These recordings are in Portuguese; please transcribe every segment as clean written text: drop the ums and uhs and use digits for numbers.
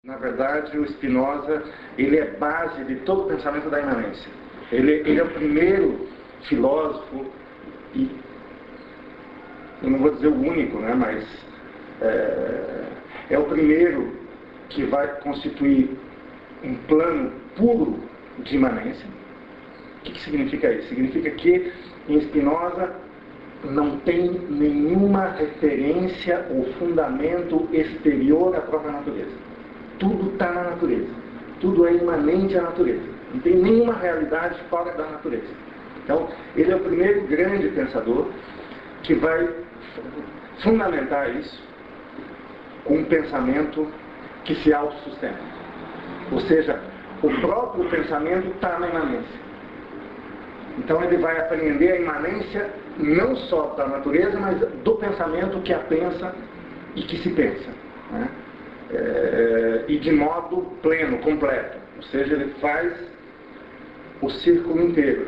Na verdade, o Spinoza, ele é base de todo o pensamento da imanência. Ele é o primeiro filósofo, e eu não vou dizer o único, né, mas é o primeiro que vai constituir um plano puro de imanência. O que significa isso? Significa que em Spinoza não tem nenhuma referência ou fundamento exterior à própria natureza. Tudo está na natureza. Tudo é imanente à natureza. Não tem nenhuma realidade fora da natureza. Então, ele é o primeiro grande pensador que vai fundamentar isso com um pensamento que se autossustenta. Ou seja, o próprio pensamento está na imanência. Então, ele vai apreender a imanência não só da natureza, mas do pensamento que a pensa e que se pensa, né? E de modo pleno, completo. Ou seja, ele faz o círculo inteiro.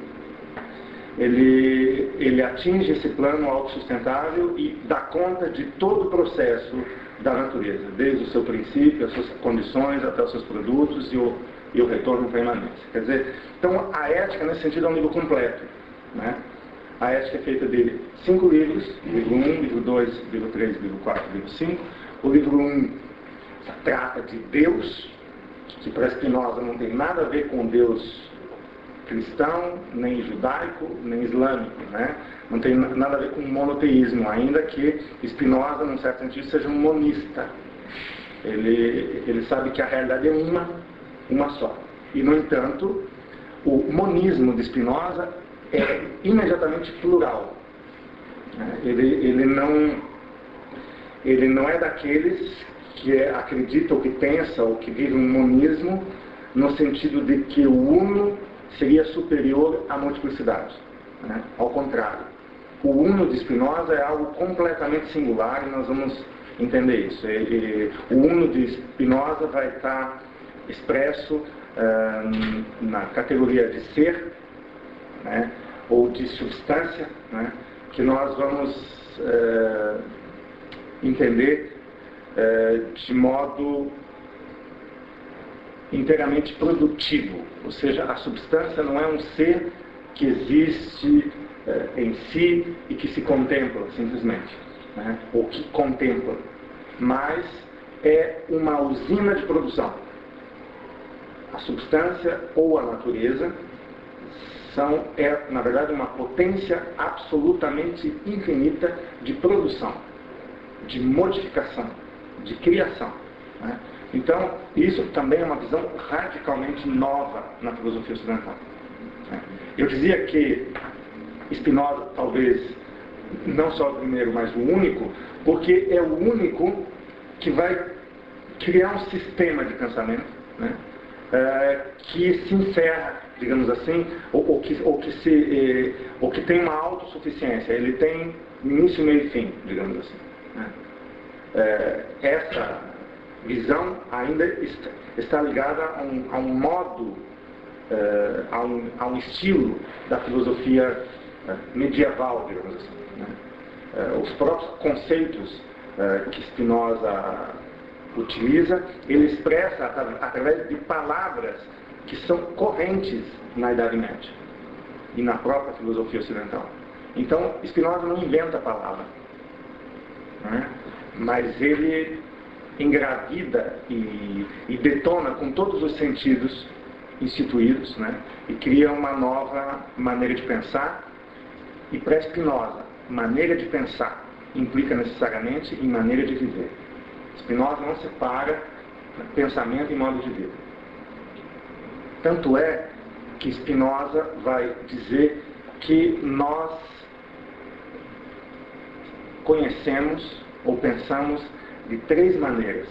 Ele atinge esse plano autossustentável e dá conta de todo o processo da natureza, desde o seu princípio, as suas condições, até os seus produtos e o retorno para a imanência. Quer dizer, então a ética nesse sentido é um livro completo, né? A ética é feita de 5 livros, livro 1, livro 2, livro 3, livro 4, livro 5. O livro 1 trata de Deus, que para Spinoza não tem nada a ver com Deus cristão, nem judaico, nem islâmico, né? Não tem nada a ver com monoteísmo, ainda que Spinoza, num certo sentido, seja um monista. Ele sabe que a realidade é uma só. E, no entanto, o monismo de Spinoza é imediatamente plural. Ele não é daqueles que acredita ou que pensa ou que vive um monismo no sentido de que o uno seria superior à multiplicidade, né? Ao contrário, o uno de Spinoza é algo completamente singular e nós vamos entender isso. O uno de Spinoza vai estar expresso na categoria de ser, né? Ou de substância, né? Que nós vamos entender de modo inteiramente produtivo. Ou seja, a substância não é um ser que existe em si e que se contempla simplesmente, né? Ou que contempla, mas é uma usina de produção. A substância ou a natureza é, na verdade, uma potência absolutamente infinita de produção, de modificação, de criação, né? Então, isso também é uma visão radicalmente nova na filosofia ocidental, né? Eu dizia que Spinoza, talvez, não só o primeiro, mas o único, porque é o único que vai criar um sistema de pensamento, né? Que se encerra, digamos assim, ou que tem uma autossuficiência. Ele tem início, meio e fim, digamos assim, né? Essa visão ainda está ligada a um modo, a um estilo da filosofia medieval, digamos assim, né? Os próprios conceitos que Spinoza utiliza, ele expressa através de palavras que são correntes na Idade Média e na própria filosofia ocidental. Então, Spinoza não inventa a palavra, né? Mas ele engravida e detona com todos os sentidos instituídos, né? E cria uma nova maneira de pensar. E para Spinoza, maneira de pensar implica necessariamente em maneira de viver. Spinoza não separa pensamento e modo de vida. Tanto é que Spinoza vai dizer que nós conhecemos ou pensamos de 3 maneiras,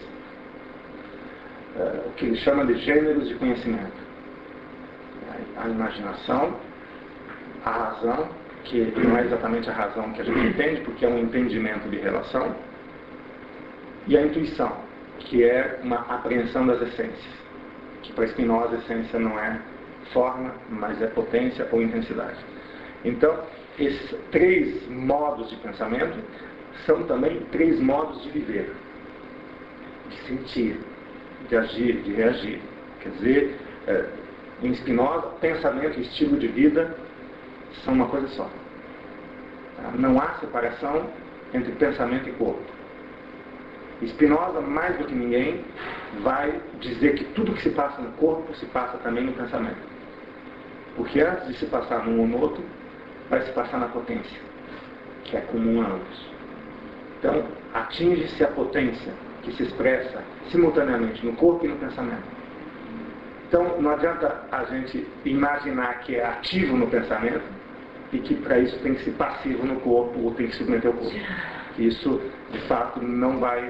o que ele chama de gêneros de conhecimento: a imaginação, a razão, que não é exatamente a razão que a gente entende, porque é um entendimento de relação, e a intuição, que é uma apreensão das essências, que para Spinoza a essência não é forma, mas é potência ou intensidade. Então, esses 3 modos de pensamento são também 3 modos de viver, de sentir, de agir, de reagir. Quer dizer, em Spinoza, pensamento e estilo de vida são uma coisa só. Não há separação entre pensamento e corpo. Spinoza, mais do que ninguém, vai dizer que tudo que se passa no corpo se passa também no pensamento. Porque antes de se passar num ou no outro, vai se passar na potência, que é comum a ambos. Então, atinge-se a potência que se expressa simultaneamente no corpo e no pensamento. Então, não adianta a gente imaginar que é ativo no pensamento e que para isso tem que ser passivo no corpo ou tem que submeter o corpo. Isso, de fato, não vai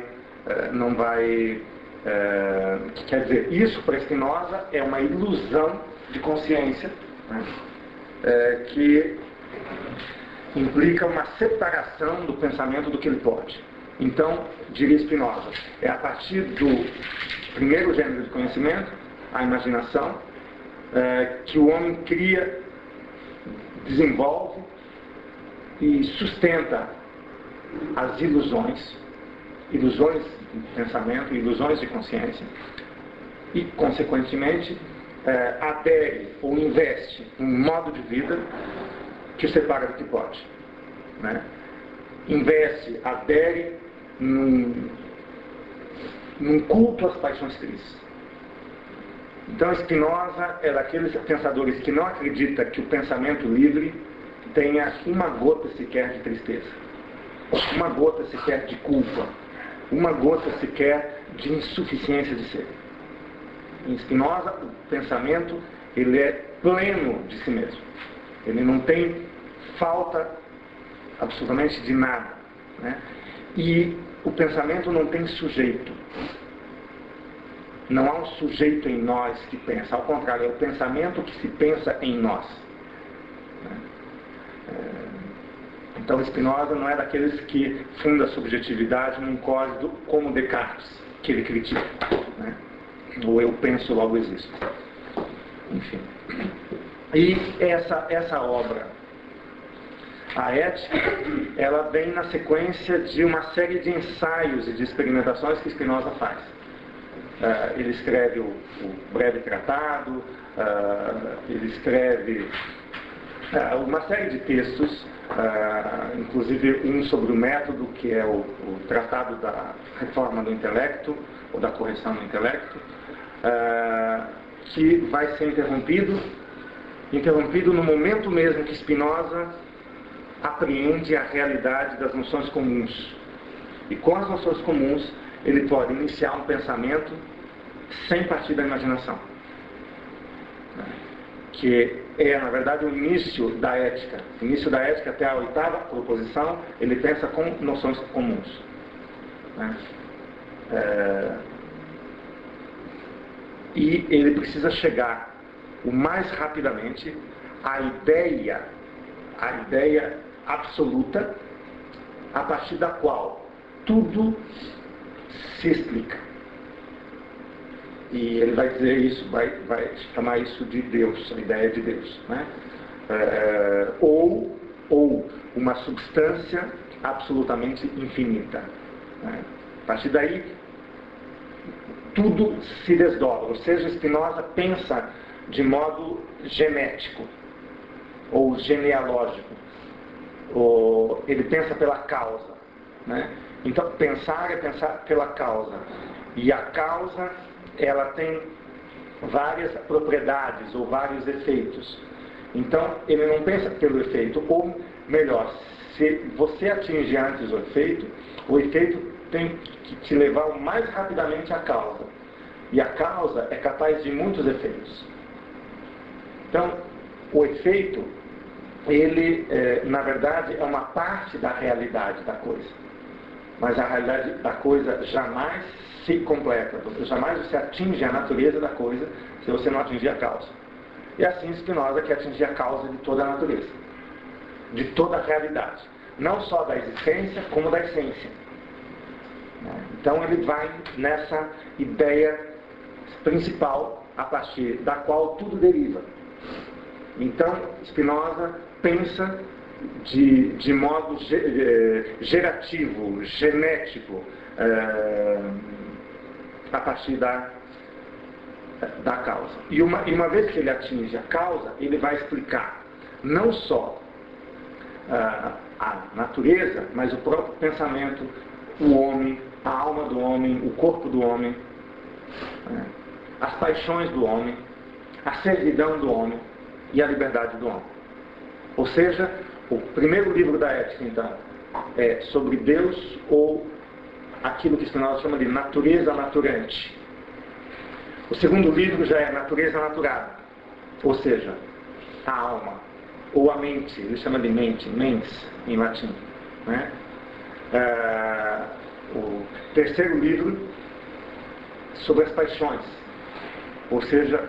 quer dizer, isso para Spinoza é uma ilusão de consciência, né, que implica uma separação do pensamento do que ele pode. Então, diria Spinoza, é a partir do primeiro gênero de conhecimento, a imaginação, que o homem cria, desenvolve e sustenta as ilusões de pensamento, ilusões de consciência, e, consequentemente, adere ou investe em um modo de vida que o separa do que pode. Né? Investe, adere num culto às paixões tristes. Então, Spinoza é daqueles pensadores que não acredita que o pensamento livre tenha uma gota sequer de tristeza, uma gota sequer de culpa, uma gota sequer de insuficiência de ser. Em Spinoza, o pensamento ele é pleno de si mesmo. Ele não tem falta absolutamente de nada. Né? E o pensamento não tem sujeito. Não há um sujeito em nós que pensa. Ao contrário, é o pensamento que se pensa em nós. Então, Spinoza não é daqueles que funda a subjetividade num código como Descartes, que ele critica. Né? Ou eu penso, logo existo. Enfim. E essa obra, a Ética, ela vem na sequência de uma série de ensaios e de experimentações que Spinoza faz. Ele escreve o breve tratado, ele escreve uma série de textos, inclusive um sobre o método, que é o Tratado da Reforma do Intelecto, ou da Correção do Intelecto, que vai ser interrompido no momento mesmo que Spinoza apreende a realidade das noções comuns. E com as noções comuns, ele pode iniciar um pensamento sem partir da imaginação, que é, na verdade, o início da ética. O início da ética, até a 8ª proposição, ele pensa com noções comuns. E ele precisa chegar o mais rapidamente à ideia absoluta, a partir da qual tudo se explica. E ele vai dizer isso, vai chamar isso de Deus, a ideia de Deus. Né? Ou uma substância absolutamente infinita. Né? A partir daí, tudo se desdobra. Ou seja, Spinoza pensa de modo genético, ou genealógico. Ou ele pensa pela causa. Né? Então, pensar é pensar pela causa. E a causa, ela tem várias propriedades ou vários efeitos. Então, ele não pensa pelo efeito. Ou, melhor, se você atinge antes o efeito tem que te levar o mais rapidamente à causa. E a causa é capaz de muitos efeitos. Então, o efeito, ele, na verdade, é uma parte da realidade da coisa. Mas a realidade da coisa jamais se completa. Jamais você atinge a natureza da coisa se você não atingir a causa. E assim Spinoza quer atingir a causa de toda a natureza. De toda a realidade. Não só da existência, como da essência. Então ele vai nessa ideia principal, a partir da qual tudo deriva. Então, Spinoza pensa de modo gerativo, genético, a partir da da causa. E uma vez que ele atinge a causa, ele vai explicar não só a natureza, mas o próprio pensamento, o homem, a alma do homem, o corpo do homem, as paixões do homem, a servidão do homem e a liberdade do homem. Ou seja, o primeiro livro da Ética, então, é sobre Deus, ou aquilo que Spinoza chama de natureza naturante. O segundo livro já é natureza naturada, ou seja, a alma, ou a mente, ele chama de mente, mens, em latim. Né? O terceiro livro, sobre as paixões, ou seja,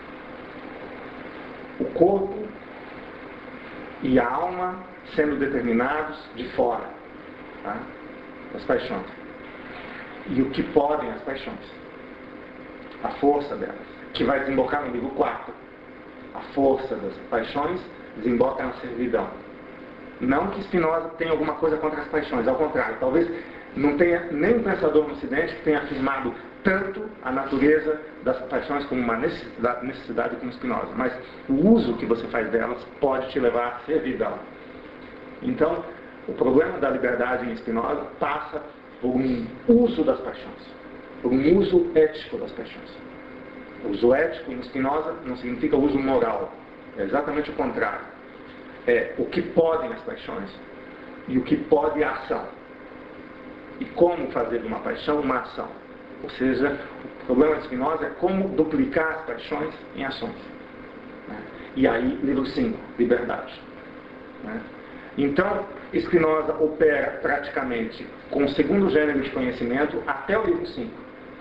o corpo e a alma sendo determinados de fora, tá? As paixões. E o que podem as paixões. A força delas, que vai desembocar no livro 4. A força das paixões desemboca na servidão. Não que Spinoza tenha alguma coisa contra as paixões, ao contrário, talvez não tenha nenhum pensador no Ocidente que tenha afirmado tanto a natureza das paixões como uma necessidade como Spinoza, mas o uso que você faz delas pode te levar à servidão. Então, o problema da liberdade em Spinoza passa por um uso das paixões, por um uso ético das paixões. O uso ético em Spinoza não significa uso moral, é exatamente o contrário. É o que podem as paixões e o que pode a ação. E como fazer de uma paixão uma ação. Ou seja, o problema de Spinoza é como duplicar as paixões em ações. Né? E aí, livro 5, liberdade. Né? Então, Spinoza opera praticamente com o segundo gênero de conhecimento até o livro 5.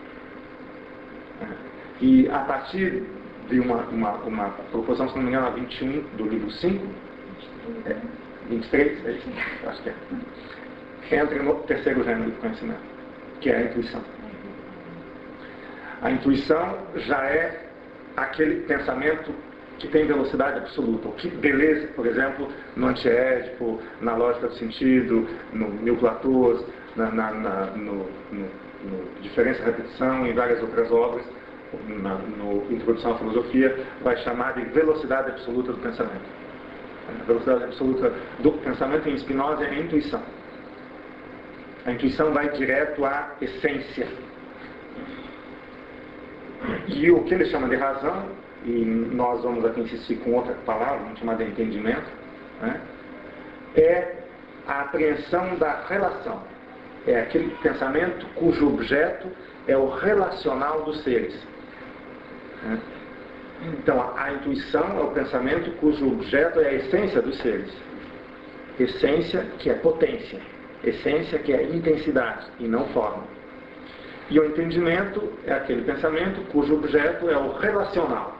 E a partir de uma proposição, se não me engano, a 21 do livro 5, 23, é isso? Acho que é. Entra no terceiro gênero de conhecimento, que é a intuição. A intuição já é aquele pensamento que tem velocidade absoluta. O que beleza, por exemplo, no Antiédipo, na Lógica do Sentido, no Mil Platôs, no Diferença e Repetição e várias outras obras, no Introdução à Filosofia, vai chamar de velocidade absoluta do pensamento. A velocidade absoluta do pensamento em Spinoza é a intuição. A intuição vai direto à essência. E o que ele chama de razão, e nós vamos aqui insistir com outra palavra, vamos chamar de entendimento, né? É a apreensão da relação. É aquele pensamento cujo objeto é o relacional dos seres. Né? Então, a intuição é o pensamento cujo objeto é a essência dos seres. Essência que é potência. Essência que é intensidade e não forma. E o entendimento é aquele pensamento cujo objeto é o relacional.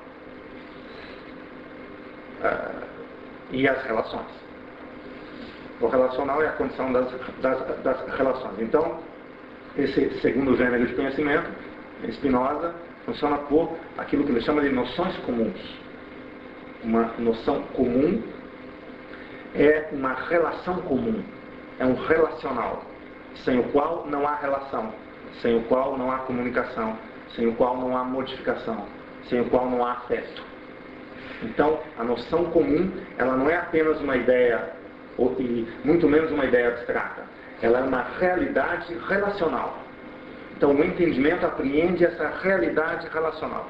E as relações. O relacional é a condição das relações. Então, esse segundo gênero de conhecimento, Spinoza, funciona por aquilo que ele chama de noções comuns. Uma noção comum é uma relação comum. É um relacional, sem o qual não há relação, sem o qual não há comunicação, sem o qual não há modificação, sem o qual não há afeto. Então, a noção comum, ela não é apenas uma ideia, e muito menos uma ideia abstrata. Ela é uma realidade relacional. Então, o entendimento apreende essa realidade relacional.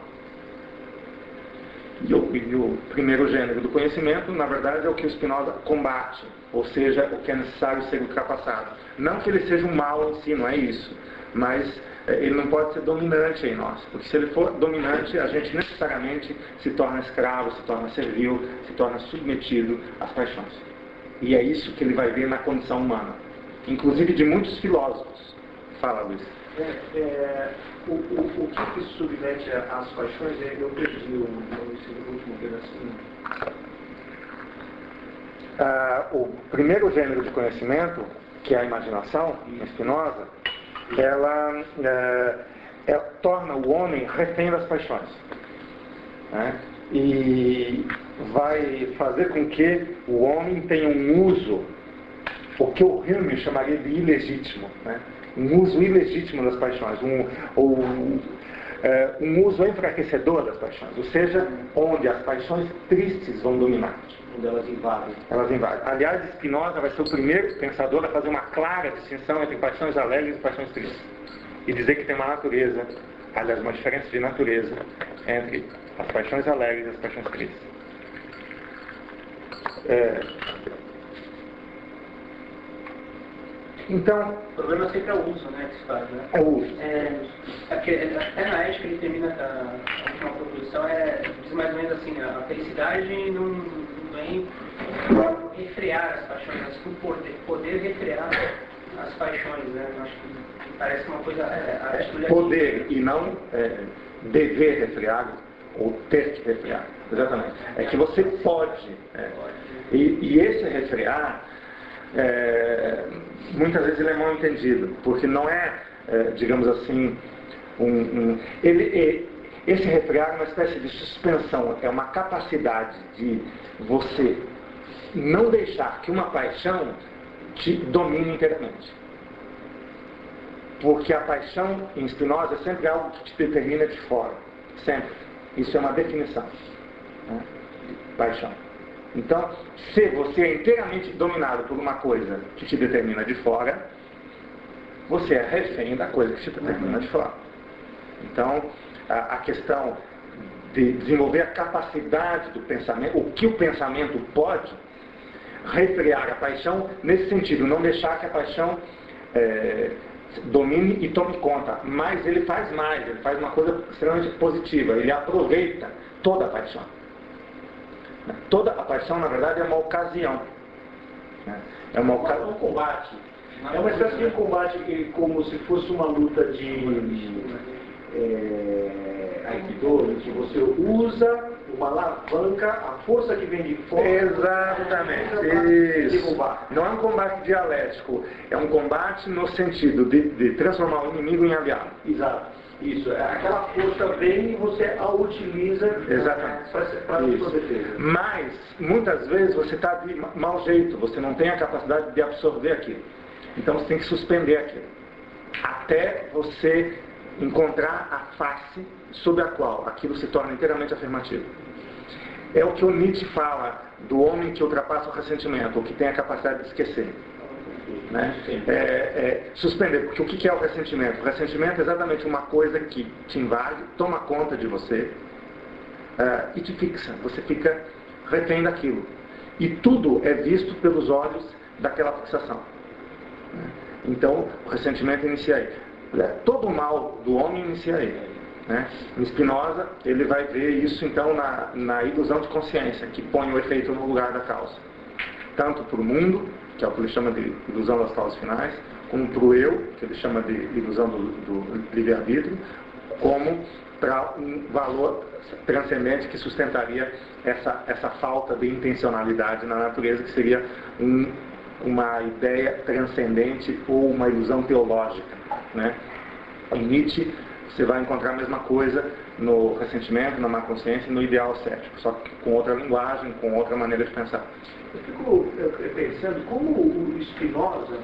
E o primeiro gênero do conhecimento, na verdade, é o que o Spinoza combate, ou seja, o que é necessário ser ultrapassado. Não que ele seja um mal em si, não é isso, mas ele não pode ser dominante em nós, porque se ele for dominante, a gente necessariamente se torna escravo, se torna servil, se torna submetido às paixões. E é isso que ele vai ver na condição humana, inclusive de muitos filósofos. Fala, Luiz. O que se submete às paixões, eu perdi o último pedacinho. O primeiro gênero de conhecimento, que é a imaginação, em Spinoza, ela torna o homem refém das paixões. Né? E vai fazer com que o homem tenha um uso, o que o Hume chamaria de ilegítimo, né? Um uso ilegítimo das paixões, um uso enfraquecedor das paixões, ou seja, onde as paixões tristes vão dominar. Onde elas invadem. Elas invadem. Aliás, Spinoza vai ser o primeiro pensador a fazer uma clara distinção entre paixões alegres e paixões tristes. E dizer que tem uma natureza, aliás, uma diferença de natureza entre as paixões alegres e as paixões tristes. Então, o problema sempre é o uso, né, que se faz, né? É o uso. Até na ética ele termina a última proposição, diz mais ou menos assim, a felicidade não vem refrear as paixões, mas com poder refrear as paixões, né? Eu acho que parece uma coisa... poder e não dever refrear ou ter que refrear. Exatamente. É que você pode. E esse refrear, muitas vezes ele é mal entendido, porque não digamos assim, esse refrear é uma espécie de suspensão, é uma capacidade de você não deixar que uma paixão te domine inteiramente. Porque a paixão em Spinoza é sempre algo que te determina de fora. Sempre. Isso é uma definição, né, de paixão. Então, se você é inteiramente dominado por uma coisa que te determina de fora, você é refém da coisa que te determina de fora. Então, a questão de desenvolver a capacidade do pensamento, o que o pensamento pode, refrear a paixão nesse sentido, não deixar que a paixão domine e tome conta. Mas ele faz mais, ele faz uma coisa extremamente positiva, ele aproveita toda a paixão. Toda a paixão, na verdade, é uma ocasião. É uma ocasião. É um combate. É uma espécie de combate como se fosse uma luta de Aikido, em que você usa uma alavanca, a força que vem de fora. Exatamente. Isso. Não é um combate dialético, é um combate no sentido de transformar o inimigo em aliado. Exato. Isso, aquela força vem e você a utiliza para a sua defesa. Mas, muitas vezes, você está de mau jeito, você não tem a capacidade de absorver aquilo. Então, você tem que suspender aquilo. Até você encontrar a face sob a qual aquilo se torna inteiramente afirmativo. É o que o Nietzsche fala do homem que ultrapassa o ressentimento, ou que tem a capacidade de esquecer. Né? Suspender, porque o que é o ressentimento? O ressentimento é exatamente uma coisa que te invade, toma conta de você e te fixa. Você fica refém daquilo. E tudo é visto pelos olhos daquela fixação. Então, o ressentimento inicia aí. Todo o mal do homem inicia aí. Né? Em Spinoza, ele vai ver isso então na ilusão de consciência, que põe o efeito no lugar da causa. Tanto para o mundo, que é o que ele chama de ilusão das causas finais, como para o eu, que ele chama de ilusão do livre-arbítrio, como para um valor transcendente que sustentaria essa falta de intencionalidade na natureza, que seria uma ideia transcendente ou uma ilusão teológica. Né? Em Nietzsche, você vai encontrar a mesma coisa no ressentimento, na má consciência e no ideal cético, só que com outra linguagem, com outra maneira de pensar. Eu fico pensando como o Spinoza,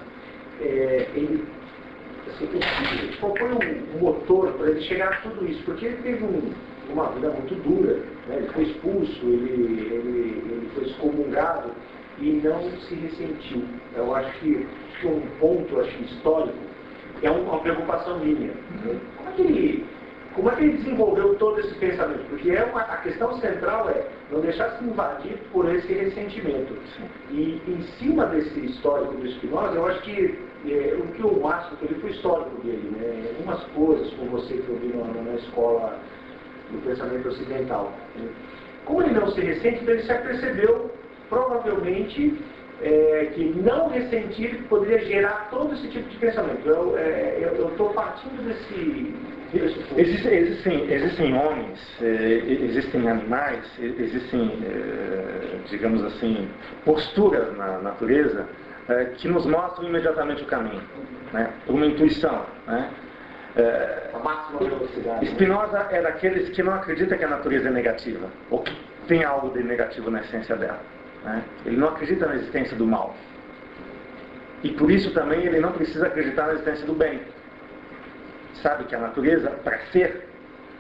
qual foi o motor para ele chegar a tudo isso? Porque ele teve uma vida muito dura, né? Ele foi expulso, ele foi excomungado e não se ressentiu. Eu acho que um ponto histórico é uma preocupação minha. Né? Como é que ele desenvolveu todo esse pensamento? Porque a questão central é não deixar se invadir por esse ressentimento. E em cima desse histórico do Spinoza, eu acho que o que eu acho que ele foi histórico dele, né? Algumas coisas, como você que eu vi na escola do pensamento ocidental. Né? Como ele não se ressente, ele se apercebeu, provavelmente, que não ressentir poderia gerar todo esse tipo de pensamento. Eu estou partindo desse... Existem homens, existem animais, existem, digamos assim, posturas na natureza que nos mostram imediatamente o caminho, né? Por uma intuição. Né? A máxima velocidade. Spinoza é daqueles que não acredita que a natureza é negativa, ou que tem algo de negativo na essência dela. Né? Ele não acredita na existência do mal. E por isso também ele não precisa acreditar na existência do bem. Sabe que a natureza, para ser,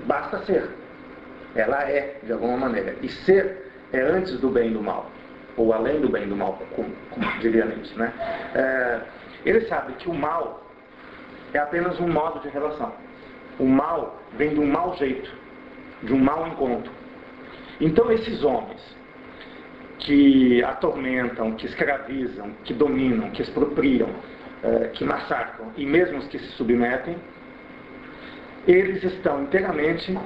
basta ser. Ela é, de alguma maneira. E ser é antes do bem e do mal, ou além do bem e do mal, como diria Nietzsche, né? Ele sabe que o mal é apenas um modo de relação. O mal vem de um mau jeito, de um mau encontro. Então esses homens que atormentam, que escravizam, que dominam, que expropriam, que massacram, e mesmo os que se submetem, eles estão inteiramente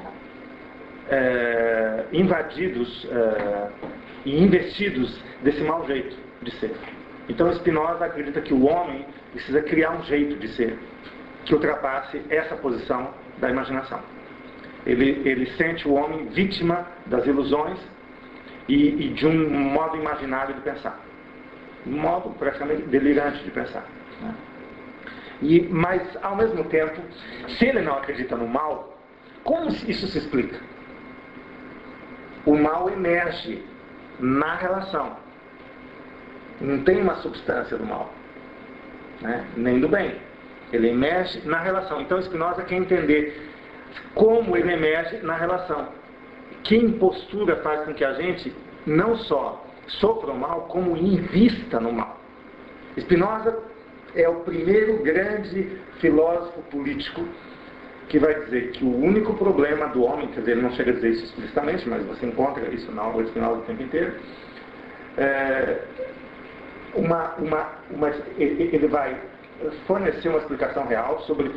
invadidos e investidos desse mau jeito de ser. Então Spinoza acredita que o homem precisa criar um jeito de ser que ultrapasse essa posição da imaginação. Ele sente o homem vítima das ilusões e de um modo imaginário de pensar. Um modo praticamente delirante de pensar, né? Mas, ao mesmo tempo, se ele não acredita no mal, como isso se explica? O mal emerge na relação. Não tem uma substância do mal, né? Nem do bem. Ele emerge na relação. Então Spinoza quer entender como ele emerge na relação. Que impostura faz com que a gente não só sofra o mal, como invista no mal. Spinoza é o primeiro grande filósofo político que vai dizer que o único problema do homem, quer dizer, ele não chega a dizer isso explicitamente, mas você encontra isso na obra de Spinoza o tempo inteiro, ele vai fornecer uma explicação real sobre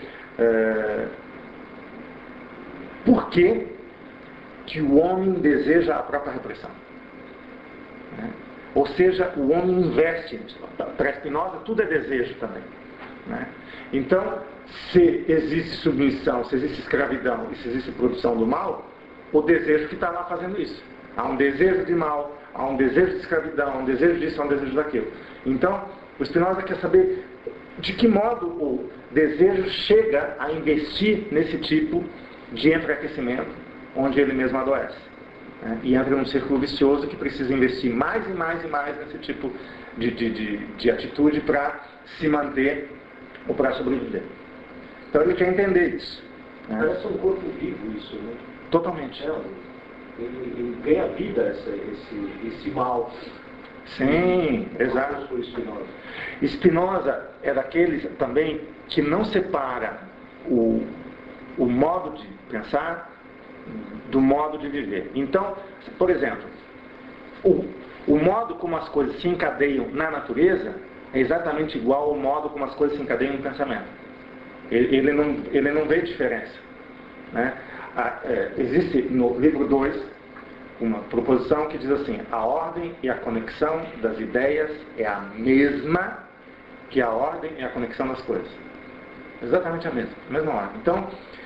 por que o homem deseja a própria repressão. Né? Ou seja, o homem investe nisso. Para Spinoza, tudo é desejo também. Né? Então, se existe submissão, se existe escravidão e se existe produção do mal, o desejo que está lá fazendo isso. Há um desejo de mal, há um desejo de escravidão, há um desejo disso, há um desejo daquilo. Então, o Spinoza quer saber de que modo o desejo chega a investir nesse tipo de enfraquecimento, onde ele mesmo adoece. Né? E entra num círculo vicioso que precisa investir mais e mais e mais nesse tipo de atitude para se manter ou para sobreviver. Então ele quer entender isso. Né? Parece um corpo vivo isso, né? Totalmente. Ele ganha vida esse mal. Sim, exato. Spinoza é daqueles também que não separa o modo de pensar do modo de viver. Então, por exemplo, o modo como as coisas se encadeiam na natureza é exatamente igual ao modo como as coisas se encadeiam no pensamento. Ele não vê diferença. Né? Existe no livro 2 uma proposição que diz assim: a ordem e a conexão das ideias é a mesma que a ordem e a conexão das coisas. Exatamente a mesma ordem. Então,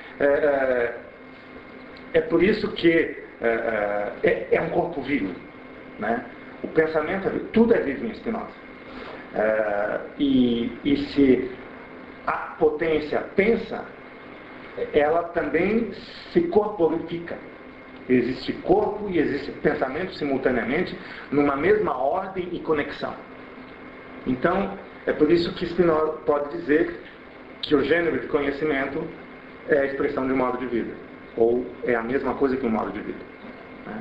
é por isso que é um corpo vivo. Né? O pensamento é vivo, tudo é vivo em Spinoza. E se a potência pensa, ela também se corporifica. Existe corpo e existe pensamento simultaneamente numa mesma ordem e conexão. Então, é por isso que Spinoza pode dizer que o gênero de conhecimento é a expressão de um modo de vida, ou é a mesma coisa que um modo de vida. Né?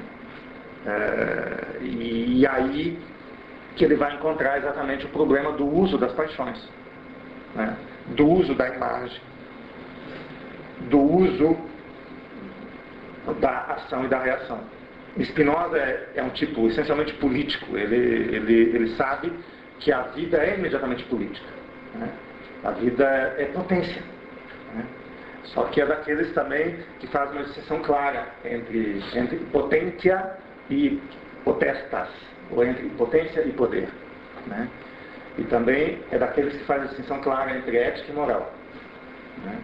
E aí que ele vai encontrar exatamente o problema do uso das paixões, né? Do uso da imagem, do uso da ação e da reação. Spinoza é um tipo essencialmente político. Ele sabe que a vida é imediatamente política. Né? A vida é potência. Né? Só que é daqueles também que faz uma distinção clara entre potência e potestas, ou entre potência e poder. Né? E também é daqueles que faz a distinção clara entre ética e moral. Né?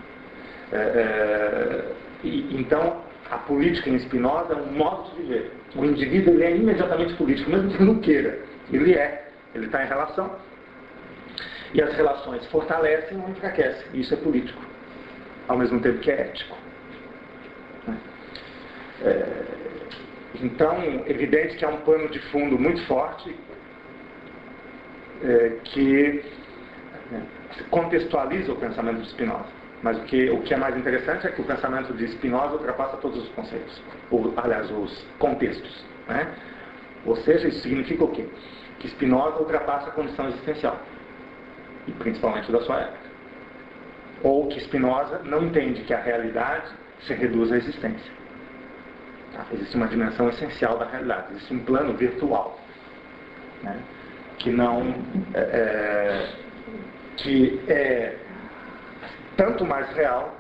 Então, a política em Spinoza é um modo de viver. O indivíduo ele é imediatamente político, mesmo que não queira. Ele está em relação. E as relações fortalecem ou enfraquecem. Isso é político, ao mesmo tempo que é ético. Então, é evidente que há um pano de fundo muito forte que contextualiza o pensamento de Spinoza. Mas o que é mais interessante é que o pensamento de Spinoza ultrapassa todos os conceitos, ou, aliás, os contextos, né? Ou seja, isso significa o quê? Que Spinoza ultrapassa a condição existencial, e principalmente da sua época. Ou que Spinoza não entende que a realidade se reduz à existência. Tá? Existe uma dimensão essencial da realidade, existe um plano virtual, né? Que é tanto mais real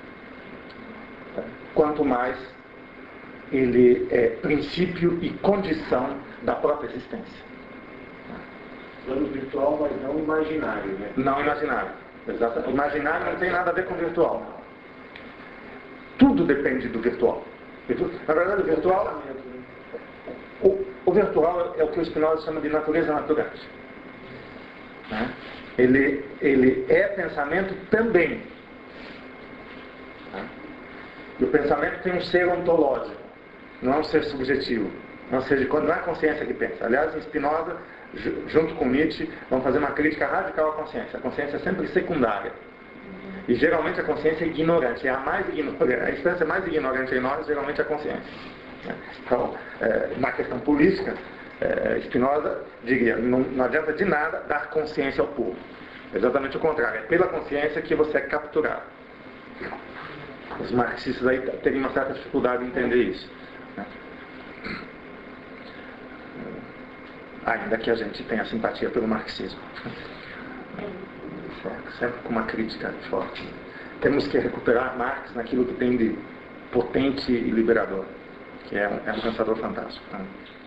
quanto mais ele é princípio e condição da própria existência. Plano virtual, mas não imaginário, né? Não imaginário. Exatamente. Imaginário não tem nada a ver com virtual. Tudo depende do virtual. Na verdade, o virtual é o que o Spinoza chama de natureza naturante. Né? Ele é pensamento também. Né? E o pensamento tem um ser ontológico, não é um ser subjetivo, não é a consciência que pensa. Aliás, em Spinoza, junto com Nietzsche, vão fazer uma crítica radical à consciência. A consciência é sempre secundária. E geralmente a consciência é ignorante. É a instância mais ignorante em nós, geralmente, é a consciência. Então, na questão política, Spinoza diria, não adianta de nada dar consciência ao povo. Exatamente o contrário. É pela consciência que você é capturado. Os marxistas aí teriam uma certa dificuldade em entender isso. Né? Ainda que a gente tenha simpatia pelo marxismo. Sempre com uma crítica forte. Temos que recuperar Marx naquilo que tem de potente e liberador, que é um pensador fantástico. Né?